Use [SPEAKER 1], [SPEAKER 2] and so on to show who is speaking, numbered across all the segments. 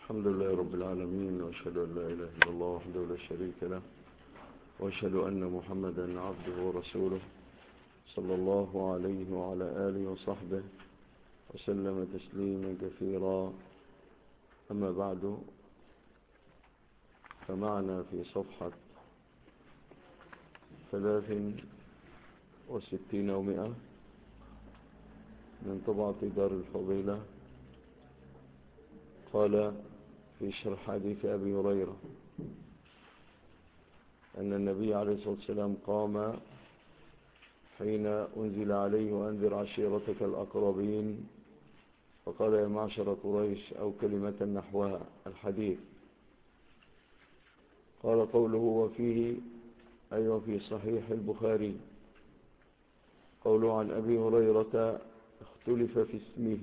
[SPEAKER 1] الحمد لله رب العالمين، وأشهد أن لا إله إلا الله وحده لا شريك له، وأشهد أن محمدا عبده ورسوله صلى الله عليه وعلى آله وصحبه وسلم تسليما كثيرا. أما بعد، فمعنا في صفحة 63 و 100 من طبعة دار الفضيلة. قال في شرح حديث أبي هريرة أن النبي عليه الصلاة والسلام قام حين أنزل عليه وأنذر عشيرتك الأقربين، فقال يا معشر قريش، أو كلمة نحوها الحديث. قال قوله وفيه أي في صحيح البخاري، قوله عن أبي هريرة اختلف في اسمه،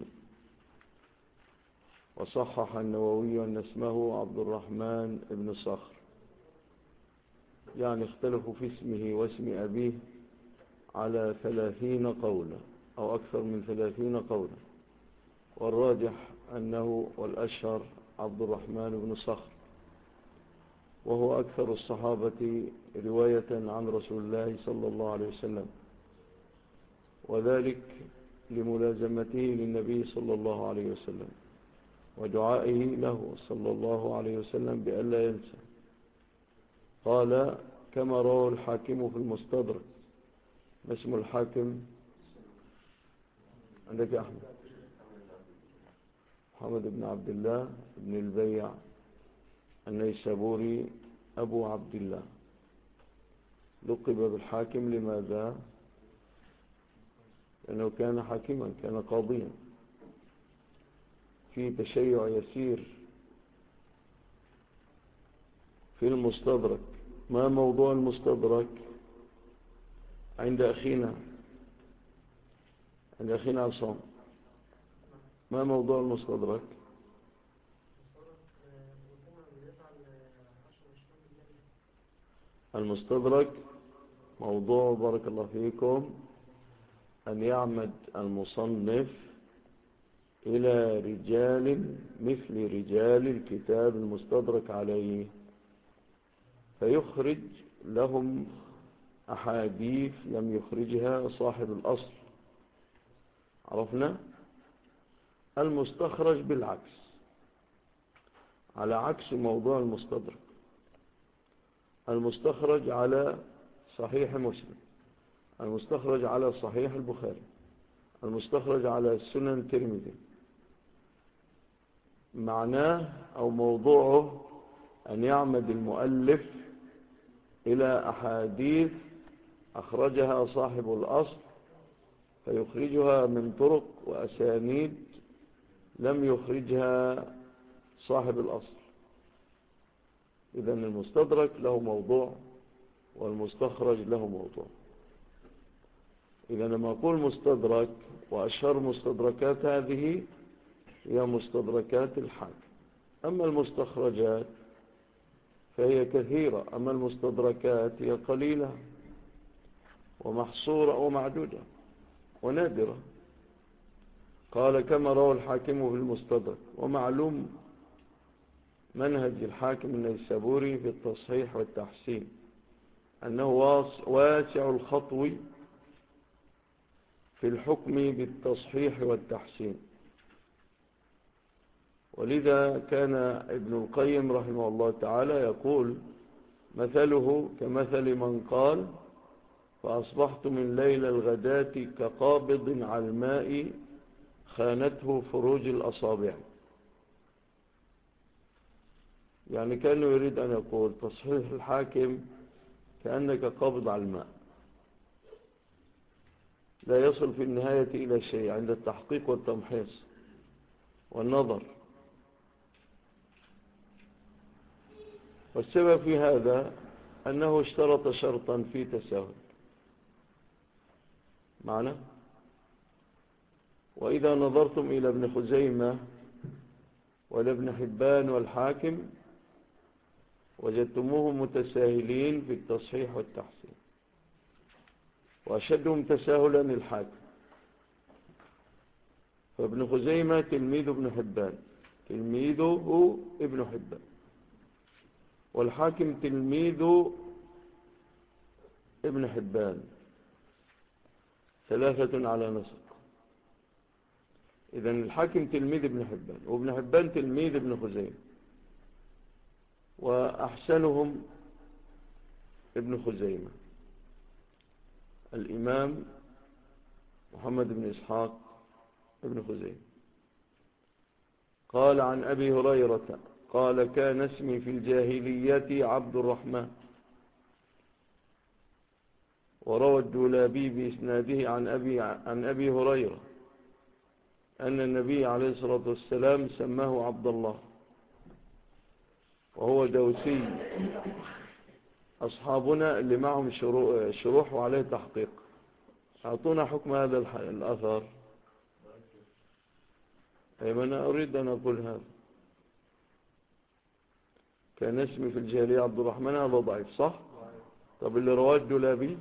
[SPEAKER 1] وصحح النووي أن اسمه عبد الرحمن بن صخر، يعني اختلفوا في اسمه واسم أبيه على 30 قولا أو أكثر من 30 قولا، والراجح أنه والأشهر عبد الرحمن بن صخر، وهو أكثر الصحابة رواية عن رسول الله صلى الله عليه وسلم، وذلك لملازمته للنبي صلى الله عليه وسلم ودعائه له صلى الله عليه وسلم بألا ينسى. قال كما روى الحاكم في المستدرك. ما اسم الحاكم عندك يا أحمد؟ محمد بن عبد الله بن البيع النيسابوري أبو عبد الله، لقب بالحاكم. لماذا؟ لأنه كان حاكما، كان قاضيا. في تشيع يسير في المستدرك. ما موضوع المستدرك عند أخينا عصام؟ ما موضوع المستدرك؟ المستدرك موضوع، بارك الله فيكم، أن يعمد المصنف إلى رجال مثل رجال الكتاب المستدرك عليه، فيخرج لهم أحاديث لم يخرجها صاحب الأصل. عرفنا؟ المستخرج بالعكس، على عكس موضوع المستدرك. المستخرج على صحيح مسلم، المستخرج على صحيح البخاري، المستخرج على السنن الترمذي، معناه أو موضوعه أن يعمد المؤلف إلى أحاديث أخرجها صاحب الأصل، فيخرجها من طرق وأسانيد لم يخرجها صاحب الأصل. إذن المستدرك له موضوع والمستخرج له موضوع. إذا لما أقول مستدرك، وأشهر مستدركات هذه هي مستدركات الحاكم. أما المستخرجات فهي كثيرة، أما المستدركات هي قليلة ومحصورة ومعدودة ونادرة. قال كما روى الحاكم في المستدرك. ومعلوم منهج الحاكم النيسابوري في التصحيح والتحسين أنه واسع الخطو في الحكم بالتصحيح والتحسين، ولذا كان ابن القيم رحمه الله تعالى يقول مثله كمثل من قال فأصبحت من ليل الغداة كقابض على الماء خانته فروج الأصابع. يعني كانه يريد أن يقول تصحيح الحاكم كأنك قابض على الماء، لا يصل في النهاية إلى شيء عند التحقيق والتمحيص والنظر. والسبب في هذا أنه اشترط شرطا في تساهل معنا. وإذا نظرتم إلى ابن خزيمة والابن حبان والحاكم وجدتموهم متساهلين في التصحيح والتحسين، وأشدهم تساهلا الحاكم. فابن خزيمة تلميذ ابن حبان، تلميذه ابن حبان، والحاكم تلميذ ابن حبان، ثلاثة على نسق. إذن الحاكم تلميذ ابن حبان، وابن حبان تلميذ ابن خزيمة، وأحسنهم ابن خزيمة الإمام محمد بن إسحاق ابن خزيمة. قال عن أبي هريرة قال كان اسمي في الجاهلية عبد الرحمن. وروى الدولابي بإسناده عن أبي هريرة أن النبي عليه الصلاة والسلام سماه عبد الله، وهو دوسي. أصحابنا اللي معهم شروح وعليه تحقيق، أعطونا حكم هذا الأثر. أيما أنا أريد أن أقول هذا، كان اسمي في الجاهلية عبد الرحمن، هذا ضعيف صح؟ طب اللي رواه الدولابي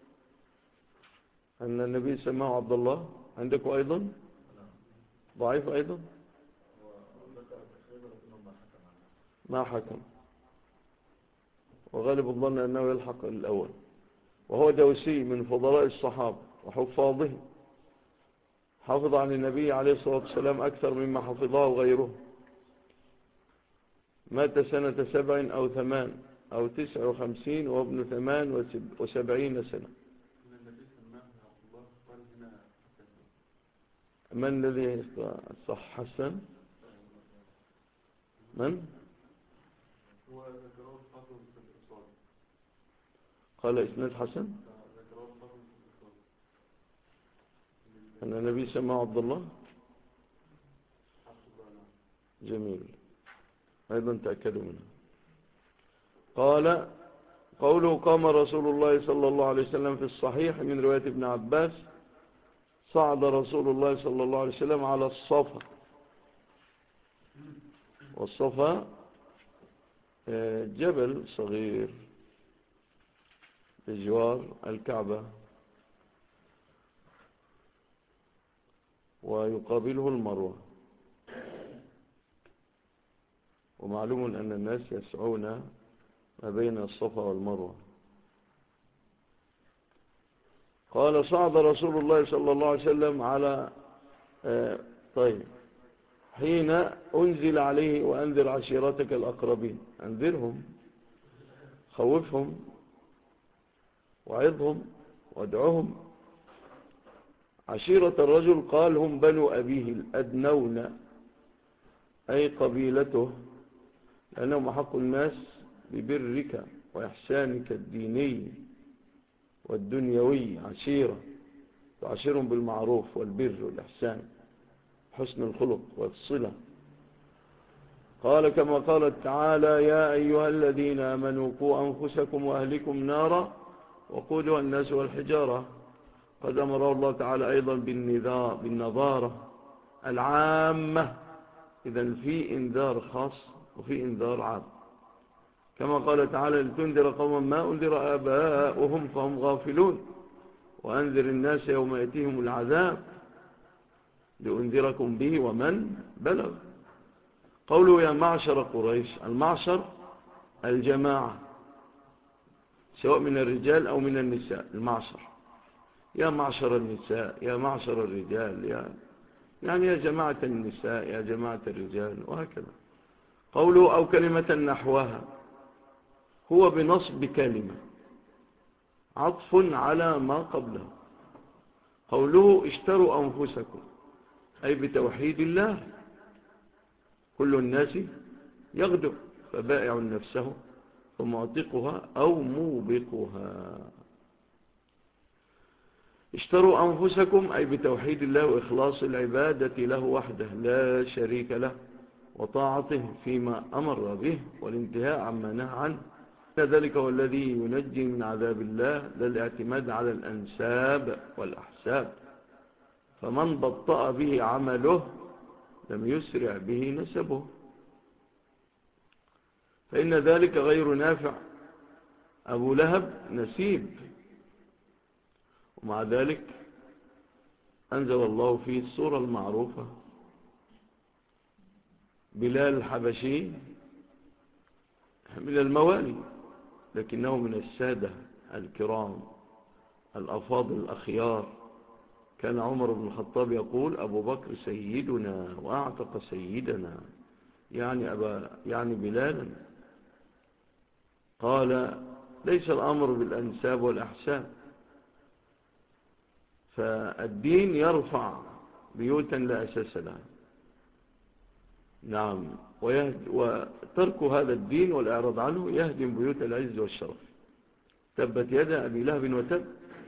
[SPEAKER 1] أن النبي سماه عبد الله عندكم أيضا ضعيف أيضا، ما حكم، وغالب الظن أنه يلحق الأول. وهو دوسي من فضلاء الصحابة وحفاظهم، حافظ عن النبي عليه الصلاة والسلام أكثر مما حفظه غيره. مات سنة 7 أو 8 أو 59 وابن 78 سنة. من الذي صح حسن؟ من؟ قال إسناد حسن أن النبي سماه عبد الله. جميل، أيضا تأكدوا منه. قال قوله قام رسول الله صلى الله عليه وسلم في الصحيح من رواية ابن عباس صعد رسول الله صلى الله عليه وسلم على الصفا. والصفا جبل صغير بجوار الكعبة، ويقابله المروة. ومعلوم أن الناس يسعون ما بين الصفا والمروة. قال صعد رسول الله صلى الله عليه وسلم على طيب حين أنزل عليه وأنذر عشيرتك الأقربين. أنذرهم، خوفهم، وعظهم، وادعهم. عشيرة الرجل قال هم بنو أبيه الأدنون، أي قبيلته، لأنهم أحق الناس ببرك وإحسانك الديني والدنيوي. عشيرة تعشرهم بالمعروف والبر والإحسان، حسن الخلق والصلة. قال كما قال تعالى يا أيها الذين آمنوا قوا أنفسكم وأهلكم نارا وقودها الناس والحجارة. قد أمر الله تعالى أيضا بالنظارة العامة، إذن في إنذار خاص وفي إنذار عام. كما قال تعالى لتنذر قوما ما أنذر آباؤهم فهم غافلون وأنذر الناس يوم يأتيهم العذاب لأنذركم به ومن بلغ. قوله يا معشر قريش، المعشر الجماعة سواء من الرجال أو من النساء. المعشر يا معشر النساء، يا معشر الرجال، يعني يا جماعة النساء، يا جماعة الرجال، وهكذا. قوله أو كلمة نحوها هو بنصب كلمة عطف على ما قبله. قوله اشتروا أنفسكم أي بتوحيد الله. كل الناس يغدو فبائع نفسه فمعتقها أو موبقها. اشتروا أنفسكم أي بتوحيد الله وإخلاص العبادة له وحده لا شريك له، وطاعته فيما أمر به والانتهاء عما نهى عنه. ذلك هو الذي ينجي من عذاب الله، لا الاعتماد على الأنساب والأحساب. فمن بطأ به عمله لم يسرع به نسبه، فإن ذلك غير نافع. أبو لهب نسيب، ومع ذلك أنزل الله فيه السورة المعروفة بلال الحبشي من الموالي، لكنه من السادة الكرام الأفاضل الأخيار. كان عمر بن الخطاب يقول: أبو بكر سيدنا وأعتق سيدنا، يعني بلالا. قال: ليس الأمر بالأنساب والأحساب، فالدين يرفع بيوتا لا أساس لها. نعم، وترك هذا الدين والإعراض عنه يهدم بيوت العز والشرف. تبت يد أبي لهب وتب.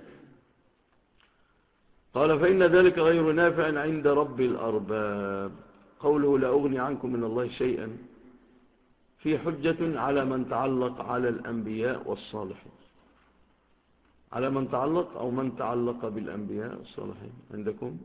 [SPEAKER 1] قال: فإن ذلك غير نافع عند رب الأرباب. قوله: لا أغني عنكم من الله شيئا، في حجة على من تعلق على الأنبياء والصالحين. على من تعلق أو من تعلق بالأنبياء والصالحين عندكم؟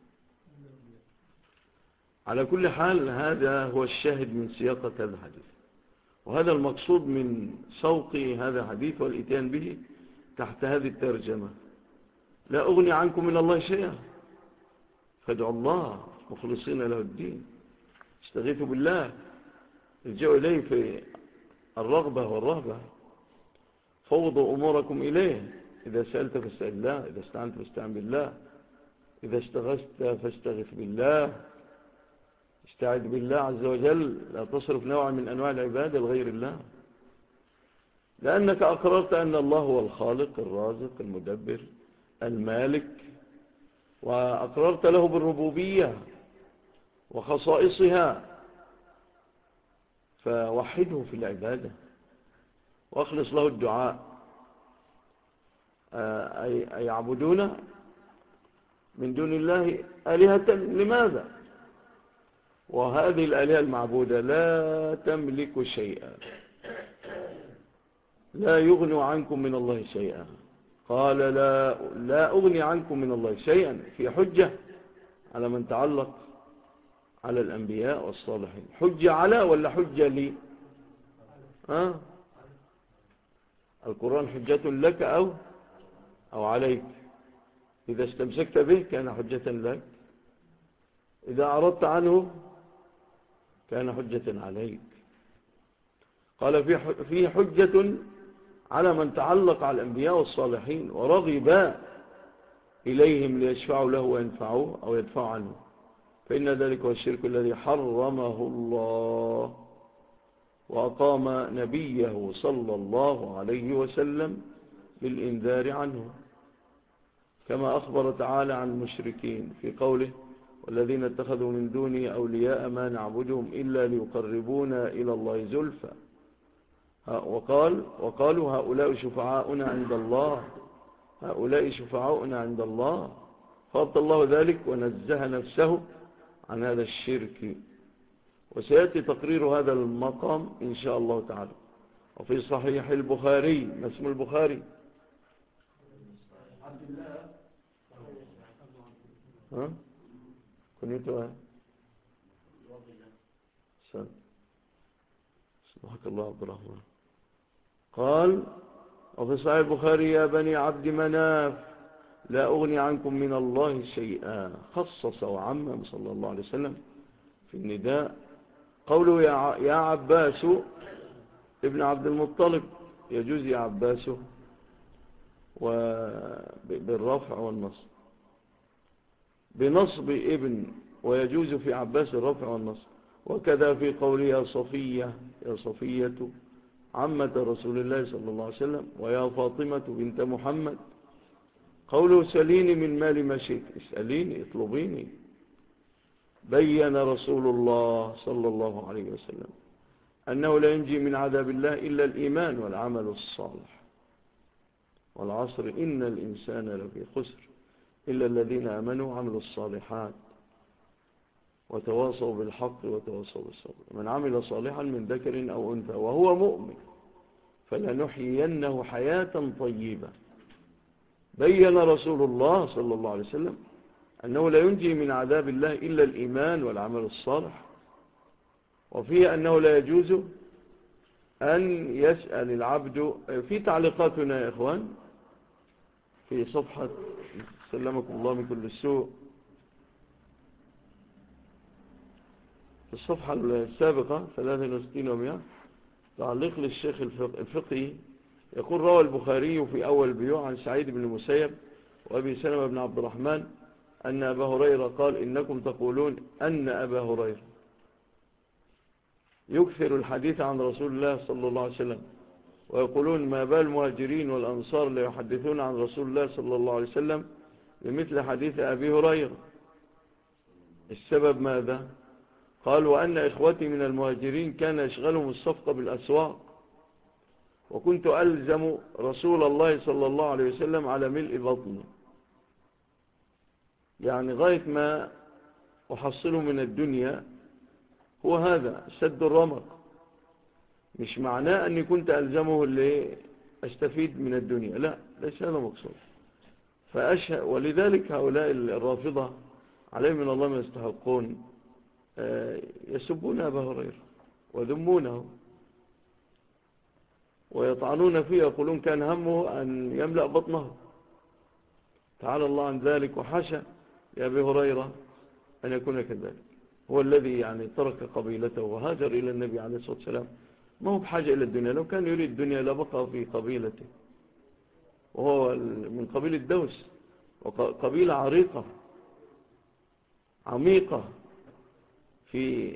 [SPEAKER 1] على كل حال هذا هو الشاهد من سياقة هذا الحديث، وهذا المقصود من سوق هذا الحديث والإتيان به تحت هذه الترجمة: لا أغني عنكم من الله شيئا، فادعوا الله مخلصين له الدين، استغيثوا بالله، ارجعوا إليه في الرغبة والرهبة، فوضوا أموركم إليه. إذا سألت فاسأل الله، إذا استعنت فاستعن بالله، إذا استغثت فاستغث بالله، استعذ بالله عز وجل. لا تصرف نوع من أنواع العبادة لغير الله، لأنك أقررت أن الله هو الخالق الرازق المدبر المالك، وأقررت له بالربوبية وخصائصها، فوحده في العبادة واخلص له الدعاء. أي يعبدون من دون الله آلهة، لماذا؟ وهذه الآلهة المعبودة لا تملك شيئا، لا يغني عنكم من الله شيئا. قال: لا أغني عنكم من الله شيئا، في حجة على من تعلق على الأنبياء والصالحين. حجة على ولا حجة لي؟ القرآن حجة لك أو عليك. إذا استمسكت به كان حجة لك، إذا أعرضت عنه كان حجة عليك. قال: في حجة على من تعلق على الأنبياء والصالحين ورغب إليهم ليشفعوا له وينفعوه أو يدفعوا عنه، فإن ذلك هو الشرك الذي حرمه الله، وأقام نبيه صلى الله عليه وسلم بالإنذار عنه، كما أخبر تعالى عن المشركين في قوله: والذين اتخذوا من دونه أولياء ما نعبدهم إلا ليقربونا إلى الله زلفى. وقالوا: هؤلاء شفعاؤنا عند الله، هؤلاء شفعاؤنا عند الله. فأبطل الله ذلك ونزه نفسه عن هذا الشرك، وسيأتي تقرير هذا المقام إن شاء الله تعالى. وفي صحيح البخاري، ما اسم البخاري؟ عبد الله. كنيته سبحانك الله عبد الرحمن. قال: وفي صحيح البخاري: يا بني عبد مناف لا أغني عنكم من الله شيئا. خصص وعمم صلى الله عليه وسلم في النداء. قوله يا عباس ابن عبد المطلب، يجوز يا عباس بالرفع والنصب، بنصب ابن، ويجوز في عباس الرفع والنصب. وكذا في قوله يا صفية عمة رسول الله صلى الله عليه وسلم، ويا فاطمة بنت محمد. قوله سليني من مال ما شئت، اسأليني اطلبيني. بين رسول الله صلى الله عليه وسلم أنه لا ينجي من عذاب الله إلا الإيمان والعمل الصالح. والعصر إن الإنسان لفي خسر إلا الذين آمنوا وعملوا الصالحات وتواصوا بالحق وتواصوا بالصبر. من عمل صالحا من ذكر أو أنثى وهو مؤمن فلنحيينه حياة طيبة. بين رسول الله صلى الله عليه وسلم أنه لا ينجي من عذاب الله إلا الإيمان والعمل الصالح. وفيه أنه لا يجوز أن يسأل العبد. في تعليقاتنا يا إخوان في صفحة سلمكم الله من كل السوء، في الصفحة السابقة 63 و100 تعليق للشيخ الفقهي يقول: روى البخاري في أول بيوع عن سعيد بن المسيب وأبي سلمة بن عبد الرحمن أن أبا هريرة قال: إنكم تقولون أن أبا هريرة يكثر الحديث عن رسول الله صلى الله عليه وسلم، ويقولون: ما بال المهاجرين والأنصار لا يحدثون عن رسول الله صلى الله عليه وسلم بمثل حديث أبي هريرة. السبب ماذا؟ قال: وأن إخوتي من المهاجرين كان يشغلهم الصفقة بالأسواق، وكنت ألزم رسول الله صلى الله عليه وسلم على ملء بطني، يعني غاية ما أحصله من الدنيا هو هذا سد الرمق، مش معناه أني كنت ألزمه اللي أستفيد من الدنيا، لا، ليس هذا مقصود. ولذلك هؤلاء الرافضة عليهم من الله ما يستحقون، يسبون أبا هريرة وذمونه ويطعنون فيه، يقولون كان همه أن يملأ بطنه. تعالى الله عن ذلك، وحاشا لأبي هريرة أن يكون كذلك. هو الذي يعني ترك قبيلته وهاجر إلى النبي عليه الصلاة والسلام، ما هو بحاجة إلى الدنيا. لو كان يريد الدنيا لبقى في قبيلته، وهو من قبيلة دوس، وقبيلة عريقة عميقة في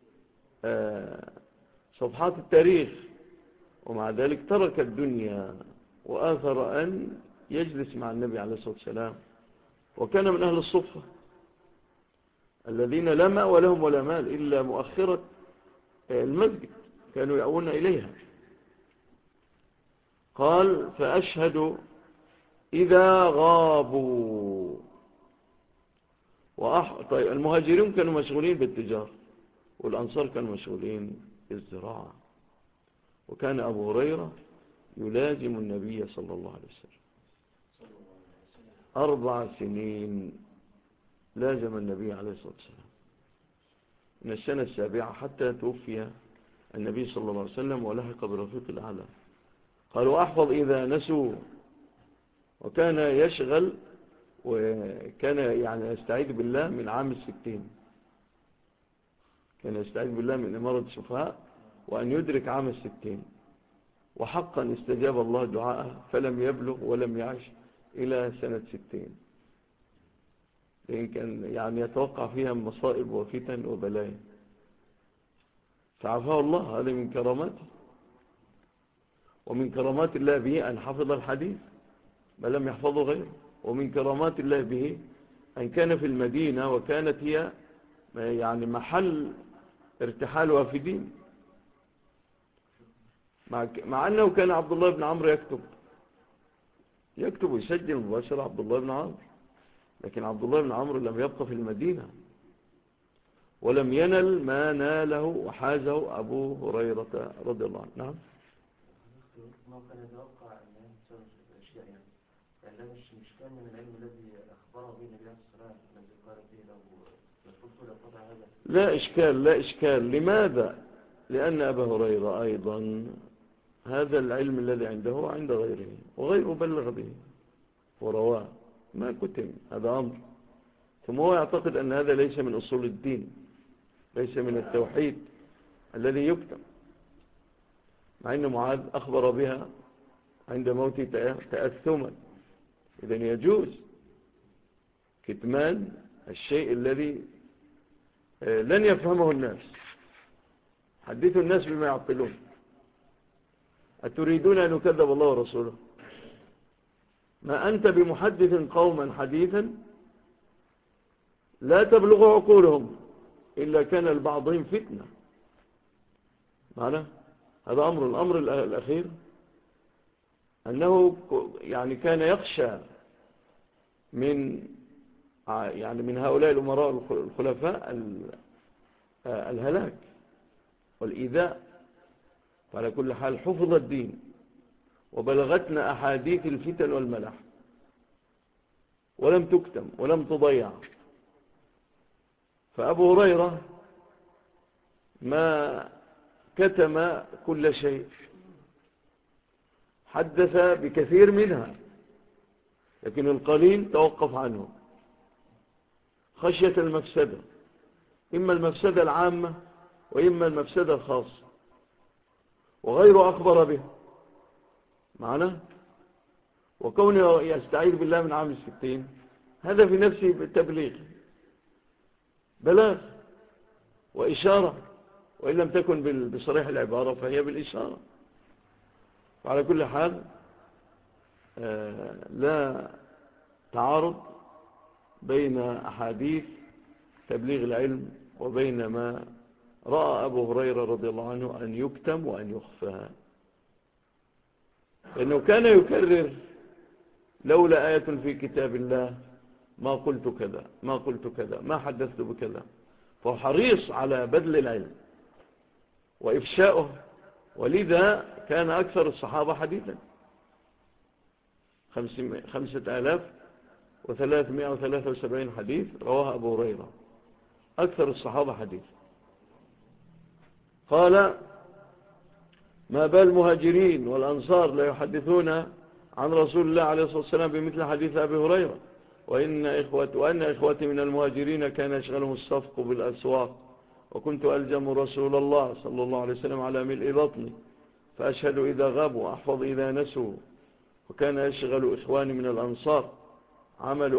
[SPEAKER 1] صفحات التاريخ، ومع ذلك ترك الدنيا وآثر أن يجلس مع النبي عليه الصلاة والسلام، وكان من أهل الصفة الذين لا ماء لهم ولا مال إلا مؤخرة المسجد كانوا يأوون إليها. قال: فأشهد إذا غابوا. طيب، المهاجرين كانوا مشغولين بالتجارة، والأنصار كانوا مشغولين بالزراعة، وكان أبو هريرة يلازم النبي صلى الله عليه وسلم 4 سنين، لازم النبي عليه الصلاة والسلام من السنة 7 حتى توفي النبي صلى الله عليه وسلم ولحق برفيق الأعلى. قالوا: أحفظ إذا نسوا. وكان يشغل، وكان يعني يستعيذ بالله من عام 60، كان يستعيذ بالله من إمارة السفهاء وأن يدرك عام 60، وحقا استجاب الله دعاءه فلم يبلغ ولم يعش إلى سنة 60، لأن كان يعني يتوقع فيها مصائب وفتن وبلايا، فعفاه الله. هذا من كراماته، ومن كرامات الله به أن حفظ الحديث ما لم يحفظه غيره، ومن كرامات الله به أن كان في المدينة وكانت هي يعني محل ارتحال وافدين، مع أنه كان عبد الله بن عمرو يكتب ويسجل مباشرة عبد الله بن عمرو، لكن عبد الله بن عمرو لم يبقى في المدينة ولم ينل ما ناله وحازه أبو هريرة رضي الله عنه. نعم.
[SPEAKER 2] ما كان يتوقع أن يحصل الأشياء، يعني ده مش كان من العلم الذي أخبره به النبي عليه الصلاة والسلام الذي قال فيه لو يفرطوا لقطع هذا.
[SPEAKER 1] لا إشكال. لماذا؟ لأن أبا هريرة أيضا هذا العلم الذي عنده عند غيره، وغيره بلغ به ورواه، ما كتم. هذا أمر. ثم هو يعتقد أن هذا ليس من أصول الدين، ليس من التوحيد الذي يكتم، مع أن معاذ أخبر بها عند موته تأثما. إذن يجوز كتمان الشيء الذي لن يفهمه الناس. حدثوا الناس بما يعقلون. أتريدون أن يكذب الله ورسوله؟ ما أنت بمحدث قوما حديثا لا تبلغ عقولهم إلا كان لبعضهم فتنة. معنا هذا أمر. الأمر الأخير أنه يعني كان يخشى من هؤلاء الأمراء الخلفاء الهلاك والإيذاء. فعلى كل حال حفظ الدين، وبلغتنا أحاديث الفتن والملح ولم تكتم ولم تضيع. فأبو هريرة ما كتم كل شيء، حدث بكثير منها، لكن القليل توقف عنه خشية المفسدة، إما المفسدة العامة وإما المفسدة الخاصة، وغيره أخبر به معنا. وكونه يستعيذ بالله من عام 60 هذا في نفسه بالتبليغ، بلاغ وإشارة، وإن لم تكن بصريح العبارة فهي بالإشارة. وعلى كل حال لا تعارض بين أحاديث تبليغ العلم وبين ما رأى أبو هريرة رضي الله عنه أن يكتم وأن يخفى، لأنه كان يكرر لولا آية في كتاب الله ما قلت كذا ما قلت كذا ما حدثت بكذا. فهو حريص على بذل العلم وإفشاؤه، ولذا كان أكثر الصحابة حديثا 5373 حديث رواه أبو هريرة، أكثر الصحابة حديث. قال ما بال المهاجرين والأنصار لا يحدثون عن رسول الله عليه الصلاة والسلام بمثل حديث أبي هريرة، وأن إخوتي من المهاجرين كان يشغلهم الصفق بالأسواق، وكنت ألزم رسول الله صلى الله عليه وسلم على ملء بطني، فأشهد إذا غابوا أحفظ إذا نسوا. وكان يشغل إخواني من الأنصار عمل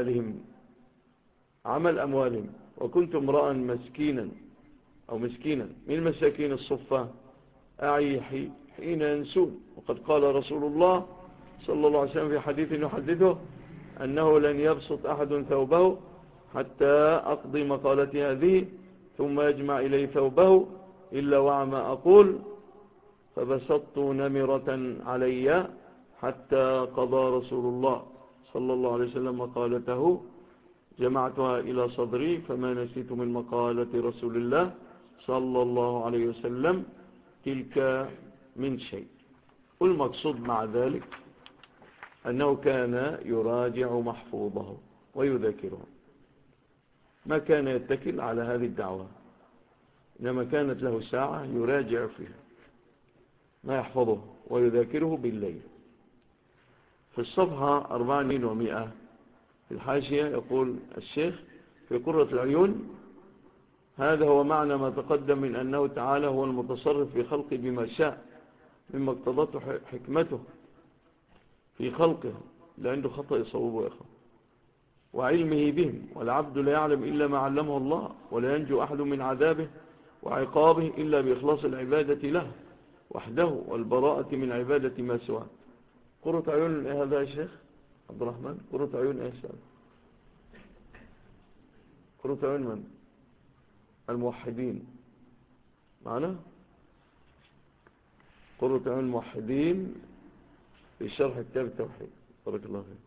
[SPEAKER 1] أموالهم، وكنت امرأ مسكينا من مساكين الصفة أعي حين ينسون. وقد قال رسول الله صلى الله عليه وسلم في حديث يحدثه أنه لن يبسط أحد ثوبه حتى أقضي مقالتي هذه ثم يجمع إليه ثوبه إلا وعما أقول، فبسطت نمرة علي حتى قضى رسول الله صلى الله عليه وسلم مقالته، جمعتها إلى صدري فما نسيت من مقالة رسول الله صلى الله عليه وسلم تلك من شيء. والمقصود مع ذلك أنه كان يراجع محفوظه ويذاكره، ما كان يتكل على هذه الدعوة، إنما كانت له ساعة يراجع فيها ما يحفظه ويذاكره بالليل. في الصفحة 400 في الحاشية يقول الشيخ في قرة العيون: هذا هو معنى ما تقدم من أنه تعالى هو المتصرف في خلقه بما شاء مما اقتضته حكمته في خلقه، لا عنده خطأ يصوبه يا أخوة، وعلمه بهم، والعبد لا يعلم إلا ما علمه الله، ولا ينجو أحد من عذابه وعقابه إلا بإخلاص العبادة له وحده والبراءة من عبادة ما سواه. قرة عيون هذا يا شيخ عبد الرحمن، قرة عيون ايش هذا؟ قرة عيون من؟ الموحدين معنا؟ قرة عيون الموحدين في شرح كتاب التوحيد، بارك الله فيك.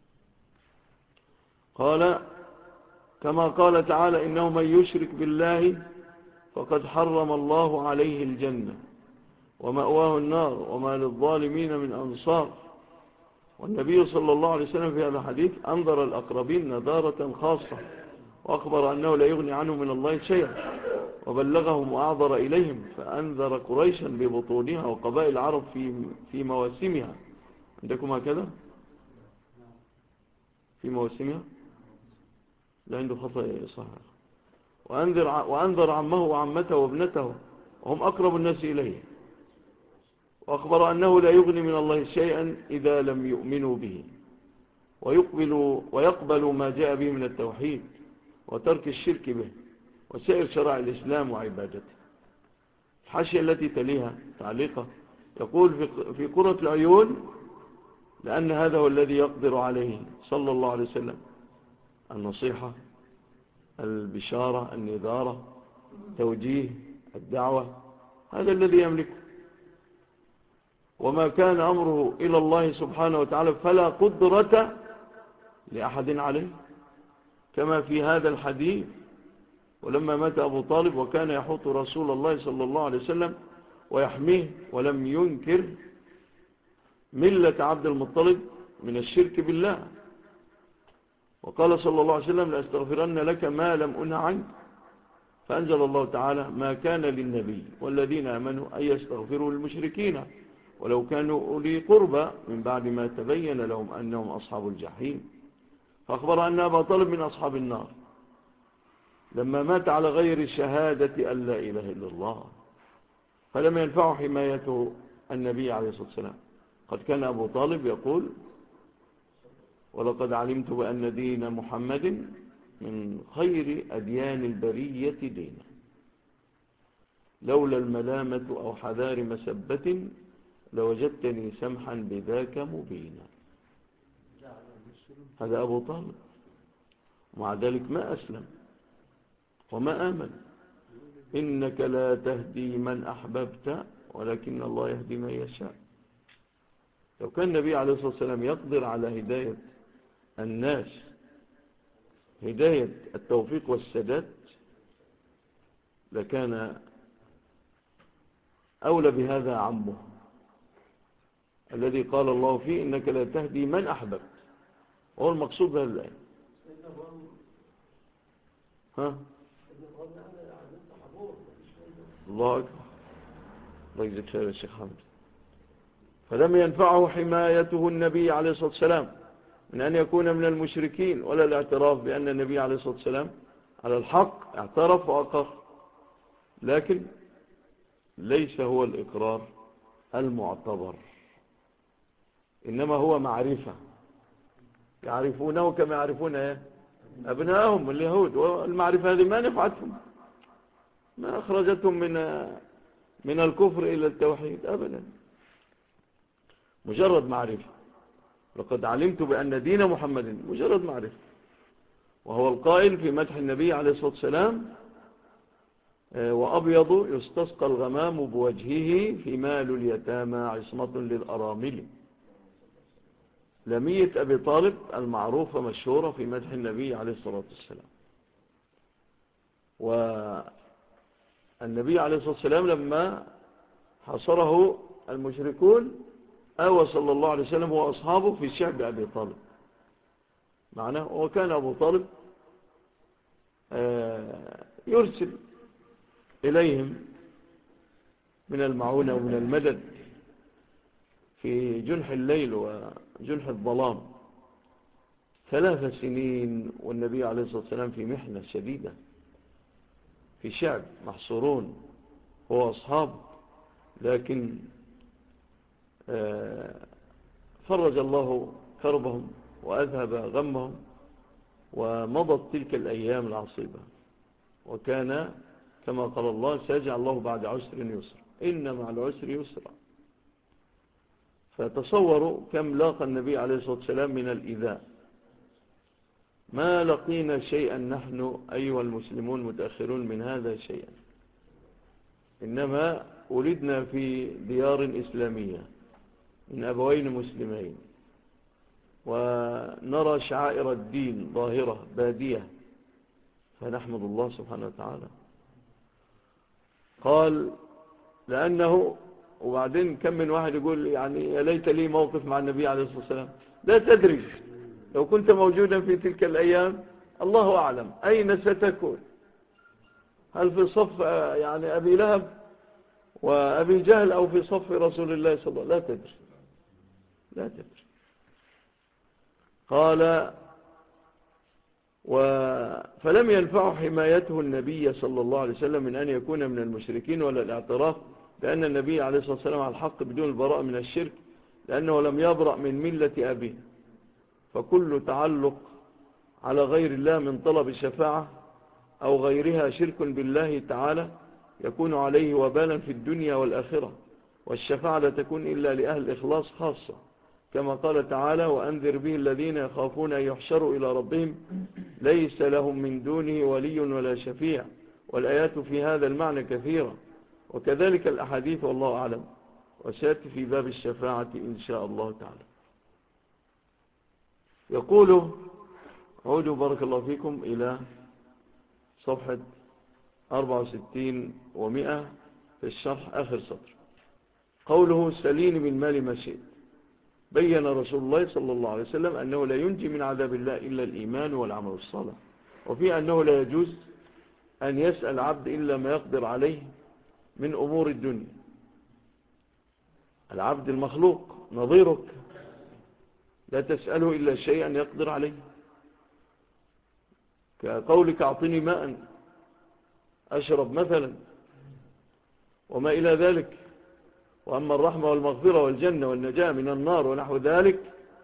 [SPEAKER 1] قال كما قال تعالى: إنه من يشرك بالله فقد حرم الله عليه الجنة ومأواه النار وما للظالمين من أنصار. والنبي صلى الله عليه وسلم في هذا الحديث أنذر الأقربين نذارة خاصة، وأخبر أنه لا يغني عنه من الله شيئا، وبلغهم وأعذر إليهم، فأنذر قريشا ببطونها وقبائل العرب في مواسمها. عندكم هكذا في مواسمها؟ لا عنده خطأ صحيح. وأنذر عمه وعمته وابنته وهم أقرب الناس إليه، وأخبر أنه لا يغني من الله شيئا إذا لم يؤمنوا به ويقبل ما جاء به من التوحيد وترك الشرك به وسائر شرائع الإسلام وعبادته. الحاشية التي تليها تعليقة يقول في قرة العيون: لأن هذا هو الذي يقدر عليه صلى الله عليه وسلم النصيحة، البشارة، النذارة، توجيه، الدعوة، هذا الذي يملكه. وما كان أمره إلى الله سبحانه وتعالى فلا قدرة لأحد عليه، كما في هذا الحديث: ولما مات أبو طالب وكان يحوط رسول الله صلى الله عليه وسلم ويحميه ولم ينكر ملة عبد المطلب من الشرك بالله، وقال صلى الله عليه وسلم: لأستغفرن لك ما لم أنه عنك، فأنزل الله تعالى: ما كان للنبي والذين آمنوا أن يستغفروا للمشركين ولو كانوا أولي قربى من بعد ما تبين لهم أنهم أصحاب الجحيم، فأخبر أن أبا طالب من أصحاب النار. لما مات على غير شهادة أن لا إله إلا الله، فلم ينفع حمايته النبي عليه الصلاة والسلام. قد كان أبو طالب يقول: ولقد علمت بأن دين محمد من خير أديان البرية دينا، لولا الملامة أو حذار مسبة لوجدتني سمحا بذاك مبينا. هذا أبو طالب، ومع ذلك ما أسلم وما آمن. إنك لا تهدي من أحببت ولكن الله يهدي من يشاء. لو كان النبي عليه الصلاة والسلام يقدر على هداية الناس، هداية التوفيق والسداد، لكان أولى بهذا عمه الذي قال الله فيه: إنك لا تهدي من أحببت. وهو المقصود بهذا الآية. ها؟ الله أكبر، الله يجزيك خير يا شيخ حمد. فلم ينفعه حمايته النبي عليه الصلاة والسلام من أن يكون من المشركين، ولا الاعتراف بأن النبي عليه الصلاة والسلام على الحق، اعترف وأقر، لكن ليس هو الإقرار المعتبر، إنما هو معرفة يعرفونه كما يعرفون أبنائهم اليهود. والمعرفة هذه ما نفعتهم، ما أخرجتهم من الكفر إلى التوحيد أبدا، مجرد معرفة. لقد علمت بأن دين محمد، مجرد معرفة. وهو القائل في مدح النبي عليه الصلاة والسلام: وأبيض يستسقى الغمام بوجهه في مال اليتامى عصمة للأرامل. لمية أبي طالب المعروفة مشهورة في مدح النبي عليه الصلاة والسلام. والنبي عليه الصلاة والسلام لما حصره المشركون آوى صلى الله عليه وسلم وأصحابه في شعب أبي طالب معناه. وكان أبو طالب يرسل إليهم من المعونة ومن المدد في جنح الليل وجنح الظلام 3 سنين، والنبي عليه الصلاة والسلام في محنة شديدة في شعب محصورون هو أصحابه، لكن فرج الله كربهم وأذهب غمهم، ومضت تلك الأيام العصيبة. وكان كما قال الله: سيجعل الله بعد عسر يسر، إن مع العسر يسرا. فتصوروا كم لاقى النبي عليه الصلاة والسلام من الإيذاء. ما لقينا شيئا نحن أيها المسلمون متأخرون من هذا شيئا، إنما ولدنا في ديار إسلامية من أبوين مسلمين، ونرى شعائر الدين ظاهرة بادية، فنحمد الله سبحانه وتعالى. قال لأنه، وبعدين كم من واحد يقول يعني يا ليت لي موقف مع النبي عليه الصلاة والسلام. لا تدري، لو كنت موجودا في تلك الأيام الله أعلم أين ستكون، هل في صف يعني أبي لهب وأبي جهل أو في صف رسول الله صلى الله عليه وسلم. لا تدري، لا تدري. قال فلم ينفع حمايته النبي صلى الله عليه وسلم من أن يكون من المشركين، ولا الاعتراف بأن النبي عليه الصلاة والسلام على الحق بدون البراء من الشرك، لأنه لم يبرأ من ملة أبيه. فكل تعلق على غير الله من طلب الشفاعة أو غيرها شرك بالله تعالى يكون عليه وبالا في الدنيا والآخرة، والشفاعة لا تكون إلا لأهل الإخلاص خاصة، كما قال تعالى: وأنذر به الذين يخافون أن يحشروا إلى ربهم ليس لهم من دونه ولي ولا شفيع. والآيات في هذا المعنى كثيرة، وكذلك الأحاديث، والله أعلم، وسيأتي في باب الشفاعة إن شاء الله تعالى. يقول: عودوا بارك الله فيكم إلى صفحة 64 و100 في الشرح آخر سطر. قوله: سليني من مال ما شئت. بين رسول الله صلى الله عليه وسلم أنه لا ينجي من عذاب الله إلا الإيمان والعمل الصالح، وفي أنه لا يجوز أن يسأل عبد إلا ما يقدر عليه من أمور الدنيا. العبد المخلوق نظيرك، لا تسأله إلا شيئا يقدر عليه، كقولك أعطني ماء أشرب مثلا وما إلى ذلك. وأما الرحمة والمغفرة والجنة والنجاة من النار ونحو ذلك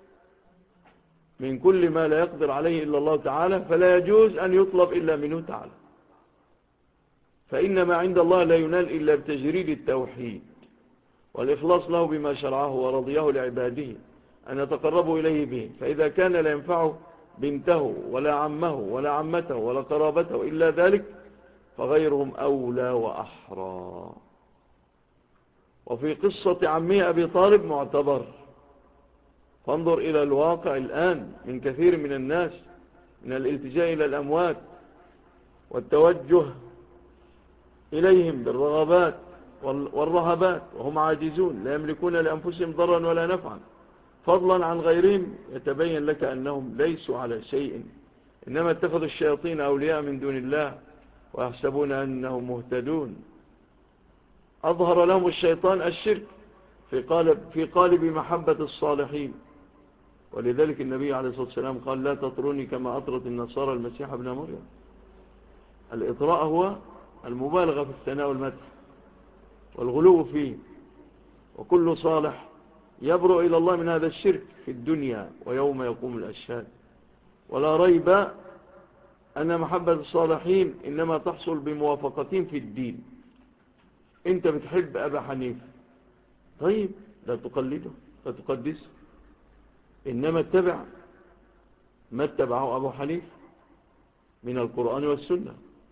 [SPEAKER 1] من كل ما لا يقدر عليه إلا الله تعالى، فلا يجوز أن يطلب إلا منه تعالى. فإن ما عند الله لا ينال إلا بتجريد التوحيد والإخلاص له بما شرعه ورضيه لعباده أن يتقربوا إليه به. فإذا كان لا ينفعه بنته ولا عمه ولا عمته ولا قرابته إلا ذلك، فغيرهم أولى وأحرى. وفي قصة عمه أبي طالب معتبر. فانظر إلى الواقع الآن من كثير من الناس من الالتجاء إلى الأموات والتوجه إليهم بالرغبات والرهبات وهم عاجزون لا يملكون لأنفسهم ضرا ولا نفعا، فضلا عن غيرهم. يتبين لك أنهم ليسوا على شيء، إنما اتخذوا الشياطين أولياء من دون الله ويحسبون أنهم مهتدون. أظهر لهم الشيطان الشرك في قالب محبة الصالحين. ولذلك النبي عليه الصلاة والسلام قال: لا تطروني كما أطرت النصارى المسيح ابن مريم. الإطراء هو المبالغة في الثناء والمدح والغلو فيه. وكل صالح يبرؤ إلى الله من هذا الشرك في الدنيا ويوم يقوم الأشهاد. ولا ريب أن محبة الصالحين إنما تحصل بموافقتهم في الدين. أنت بتحب أبا حنيف، طيب لا تقلده لا تقدسه، إنما اتبع ما اتبعه أبو حنيف من القرآن والسنة.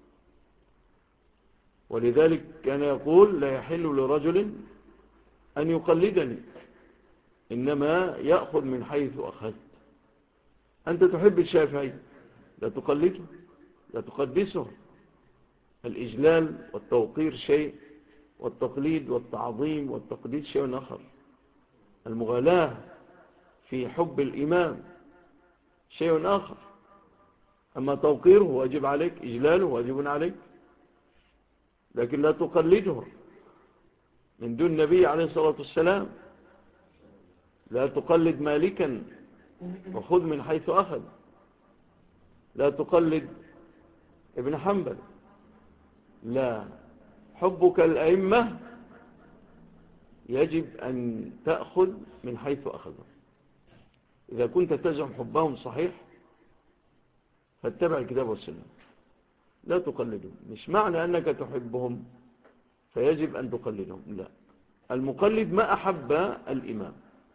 [SPEAKER 1] ولذلك كان يقول: لا يحل لرجل أن يقلدني، إنما يأخذ من حيث أخذت. أنت تحب الشافعي، لا تقلده لا تقدسه. الإجلال والتوقير شيء، والتقليد والتعظيم والتقديس شيء آخر. المغالاة في حب الإمام شيء آخر. أما توقيره واجب عليك، إجلاله واجب عليك، لكن لا تقلده من دون النبي عليه الصلاة والسلام. لا تقلد مالكا وخذ من حيث أخذ. لا تقلد ابن حنبل. لا، حبك الأئمة يجب أن تأخذ من حيث أخذ. إذا كنت تزعم حبهم صحيح فاتبع الكتاب والسنة، لا تقلدهم. مش معنى أنك تحبهم فيجب أن تقلدهم، لا. المقلد ما أحب الإمام،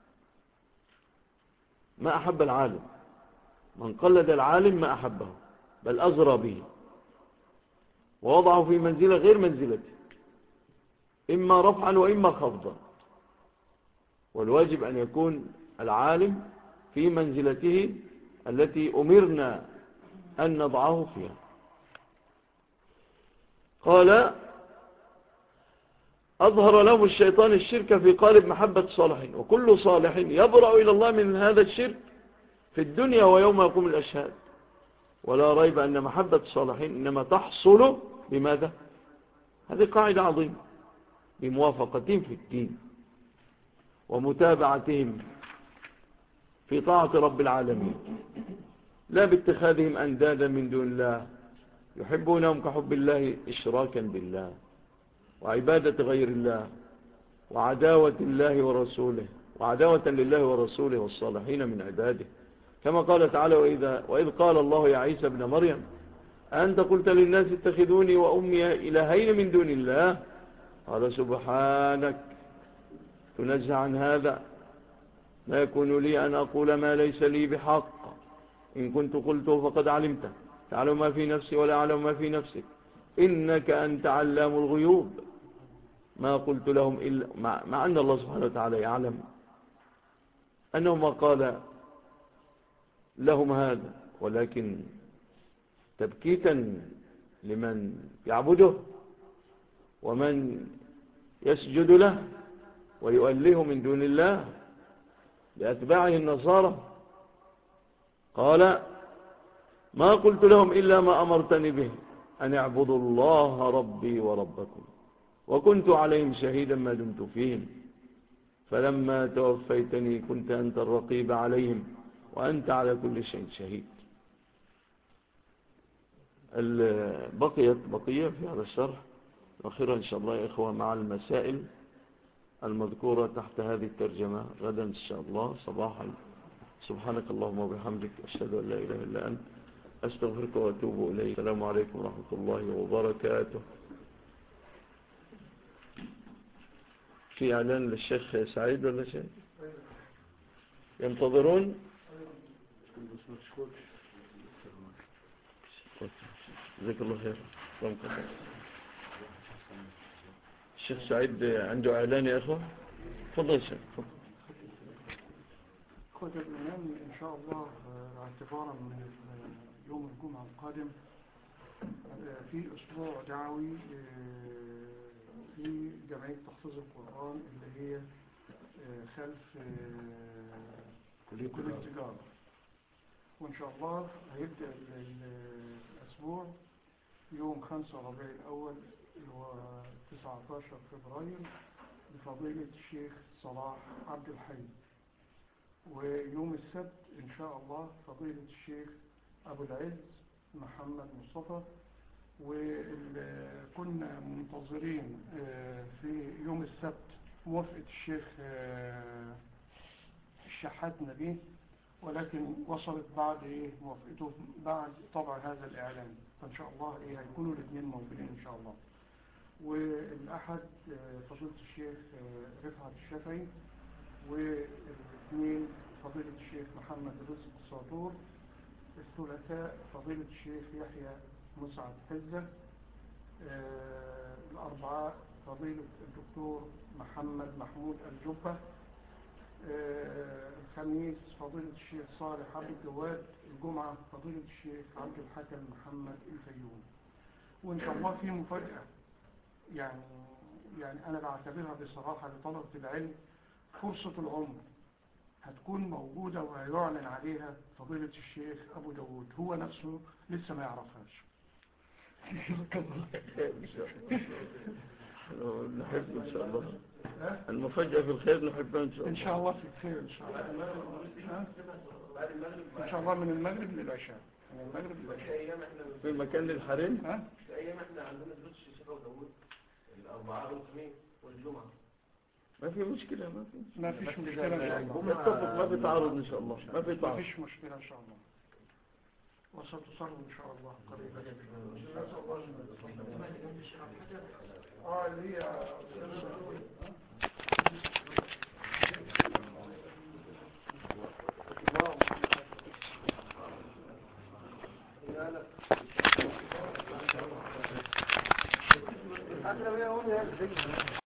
[SPEAKER 1] ما أحب العالم. من قلد العالم ما أحبه، بل أزرى به ووضعه في منزلة غير منزلته، إما رفعا وإما خفضا. والواجب أن يكون العالم في منزلته التي أمرنا أن نضعه فيها. قال: أظهر لهم الشيطان الشرك في قالب محبة الصالحين، وكل صالح يبرأ إلى الله من هذا الشرك في الدنيا ويوم يقوم الأشهاد. ولا ريب أن محبة الصالحين إنما تحصل بماذا؟ هذه قاعدة عظيمة، بموافقتهم في الدين ومتابعتهم في طاعة رب العالمين، لا باتخاذهم أندادا من دون الله يحبونهم كحب الله إشراكا بالله وعبادة غير الله وعداوة الله ورسوله، وعداوة لله ورسوله والصالحين من عباده. كما قال تعالى: وإذ قال الله يا عيسى ابن مريم أنت قلت للناس اتخذوني وأمي إلهين من دون الله، قال سبحانك تنزه عن هذا، ما يكون لي أن أقول ما ليس لي بحق، إن كنت قلته فقد علمته، تعلم ما في نفسي ولا أعلم ما في نفسك، إنك أنت علام الغيوب. ما قلت لهم إلا مع أن الله سبحانه وتعالى يعلم أنه ما قال لهم هذا، ولكن تبكيتا لمن يعبده ومن يسجد له ويؤله من دون الله لأتباعه النصارى. قال: ما قلت لهم إلا ما أمرتني به أن اعبدوا الله ربي وربكم وكنت عليهم شهيدا ما دمت فيهم فلما توفيتني كنت أنت الرقيب عليهم وأنت على كل شيء شهيد. بقيت بقية في هذا الشرح الأخيرة إن شاء الله يا إخوة مع المسائل المذكورة تحت هذه الترجمة غدا إن شاء الله صباحا. سبحانك اللهم وبحمدك أشهد أن لا إله إلا أنت أستغفرك وأتوب إليك. السلام عليكم ورحمة الله وبركاته. في إعلان للشيخ سعيد ولا شيء ينتظرون؟ جزاك الله خير. الشيخ سعيد عنده إعلان يا أخوة. تفضل يا شيخ.
[SPEAKER 3] خذ الإمام إن شاء الله اعتبارا من يوم الجمعة القادم في أسبوع دعوي في جمعية تحفيظ القرآن اللي هي خلف كلية التجارة، وإن شاء الله هيبدأ الأسبوع يوم 5 ربيع الأول اللي هو 19 فبراير بفضيلة الشيخ صلاح عبد الحي، ويوم السبت إن شاء الله فضيلة الشيخ أبو العز محمد مصطفى. وكنا منتظرين في يوم السبت موافقة الشيخ الشحات نبيه، ولكن وصلت بعد موافقته بعد طبع هذا الإعلان، فإن شاء الله هيكونوا الاثنين موجودين إن شاء الله. والأحد فضيلة الشيخ رفعت الشافعي، والاثنين فضيلة الشيخ محمد رزق الصاطور، الثلاثاء فضيلة الشيخ يحيى مسعد حزة، الأربعاء فضيلة الدكتور محمد محمود الجبة، الخميس فضيلة الشيخ صالح عبد الجواد، الجمعة فضيلة الشيخ عبد الحكم محمد الفيوم. وإن شاء الله في مفاجأة، يعني أنا بعتبرها بصراحة لطلبة العلم فرصة العمر، هتكون موجودة وهيعلن عليها فضيلة الشيخ أبو داود، هو نفسه لسه ما يعرفهاش.
[SPEAKER 1] نحب إن شاء الله المفاجأة في الخير، نحبها إن شاء الله.
[SPEAKER 3] إن شاء الله في الخير إن شاء الله. إن شاء الله من المغرب للعشاء، من المغرب للعشاء
[SPEAKER 1] في مكان للحريم.
[SPEAKER 2] في أيام إحنا عندنا دروس الشيخ أبو داود الأربعاء والخميس والجمعة.
[SPEAKER 1] ما في مشكلة،
[SPEAKER 3] ما فيش مشكلة إن شاء الله.
[SPEAKER 1] نتفق، ما في تعارض إن شاء الله، ما في تعارض.
[SPEAKER 3] ما فيش مشكلة إن شاء الله، وستصلوا إن شاء الله قريبا جدا. اللي هي الله